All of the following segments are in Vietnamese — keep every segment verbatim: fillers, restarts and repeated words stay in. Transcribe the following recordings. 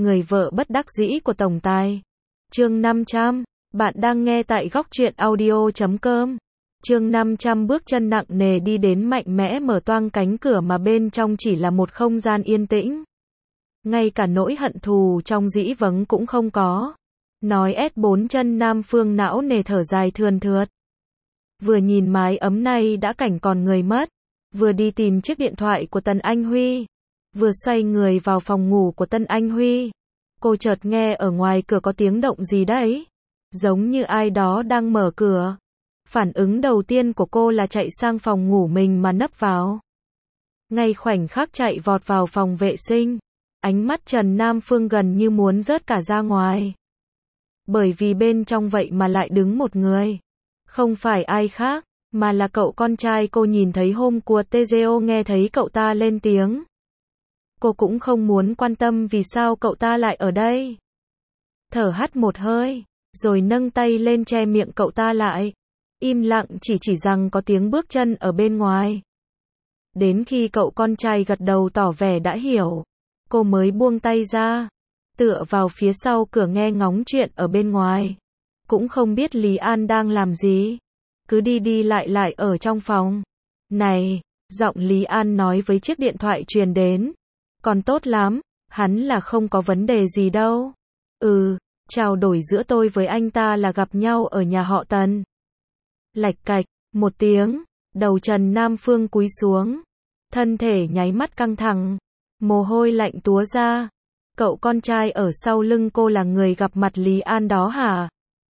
người vợ bất đắc dĩ của tổng tài. Chương năm trăm, bạn đang nghe tại góc truyện audio chấm com. Chương năm trăm bước chân nặng nề đi đến mạnh mẽ mở toang cánh cửa mà bên trong chỉ là một không gian yên tĩnh. Ngay cả nỗi hận thù trong dĩ vắng cũng không có. Nói ét bốn chân Nam Phương não nề thở dài thườn thượt. Vừa nhìn mái ấm này đã cảnh còn người mất. Vừa đi tìm chiếc điện thoại của Tần Anh Huy. Vừa xoay người vào phòng ngủ của Tân Anh Huy. Cô chợt nghe ở ngoài cửa có tiếng động gì đấy. Giống như ai đó đang mở cửa. Phản ứng đầu tiên của cô là chạy sang phòng ngủ mình mà nấp vào. Ngay khoảnh khắc chạy vọt vào phòng vệ sinh. Ánh mắt Trần Nam Phương gần như muốn rớt cả ra ngoài. Bởi vì bên trong vậy mà lại đứng một người. Không phải ai khác, mà là cậu con trai cô nhìn thấy hôm của tê giê ô nghe thấy cậu ta lên tiếng. Cô cũng không muốn quan tâm vì sao cậu ta lại ở đây. Thở hắt một hơi, rồi nâng tay lên che miệng cậu ta lại. Im lặng chỉ chỉ rằng có tiếng bước chân ở bên ngoài. Đến khi cậu con trai gật đầu tỏ vẻ đã hiểu, cô mới buông tay ra, tựa vào phía sau cửa nghe ngóng chuyện ở bên ngoài. Cũng không biết Lý An đang làm gì, cứ đi đi lại lại ở trong phòng. Này, giọng Lý An nói với chiếc điện thoại truyền đến. Còn tốt lắm, hắn là không có vấn đề gì đâu. Ừ, trao đổi giữa tôi với anh ta là gặp nhau ở nhà họ Tần. Lạch cạch, một tiếng, đầu Trần Nam Phương cúi xuống. Thân thể nháy mắt căng thẳng, mồ hôi lạnh túa ra. Cậu con trai ở sau lưng cô là người gặp mặt Lý An đó hả?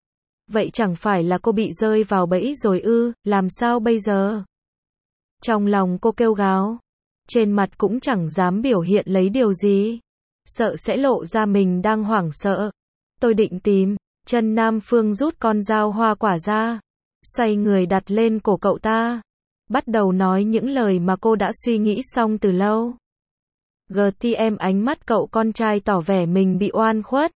Vậy chẳng phải là cô bị rơi vào bẫy rồi ư, làm sao bây giờ? Trong lòng cô kêu gào. Trên mặt cũng chẳng dám biểu hiện lấy điều gì. Sợ sẽ lộ ra mình đang hoảng sợ. Tôi định tìm. Trần Nam Phương rút con dao hoa quả ra. Xoay người đặt lên cổ cậu ta. Bắt đầu nói những lời mà cô đã suy nghĩ xong từ lâu. giê tê em ánh mắt cậu con trai tỏ vẻ mình bị oan khuất.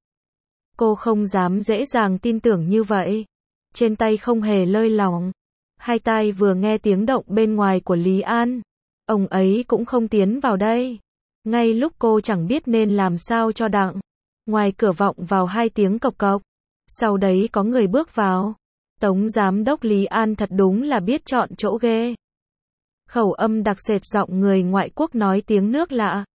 Cô không dám dễ dàng tin tưởng như vậy. Trên tay không hề lơi lỏng. Hai tai vừa nghe tiếng động bên ngoài của Lý An. Ông ấy cũng không tiến vào đây. Ngay lúc cô chẳng biết nên làm sao cho đặng. Ngoài cửa vọng vào hai tiếng cộc cộc. Sau đấy có người bước vào. Tống giám đốc Lý An thật đúng là biết chọn chỗ ghê. Khẩu âm đặc sệt giọng người ngoại quốc nói tiếng nước lạ.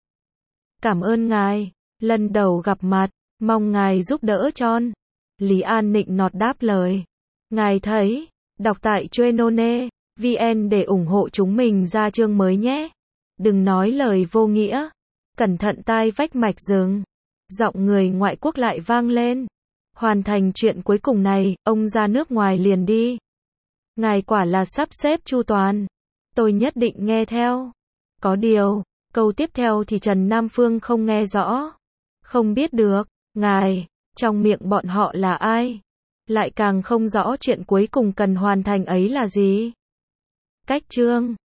Cảm ơn ngài. Lần đầu gặp mặt, mong ngài giúp đỡ tròn. Lý An nịnh nọt đáp lời. Ngài thấy, đọc tại Chuenone vê en để ủng hộ chúng mình ra chương mới nhé. Đừng nói lời vô nghĩa. Cẩn thận tai vách mạch rừng. Giọng người ngoại quốc lại vang lên. Hoàn thành chuyện cuối cùng này, ông ra nước ngoài liền đi. Ngài quả là sắp xếp chu toàn. Tôi nhất định nghe theo. Có điều, câu tiếp theo thì Trần Nam Phương không nghe rõ. Không biết được, ngài, trong miệng bọn họ là ai? Lại càng không rõ chuyện cuối cùng cần hoàn thành ấy là gì. Cách chương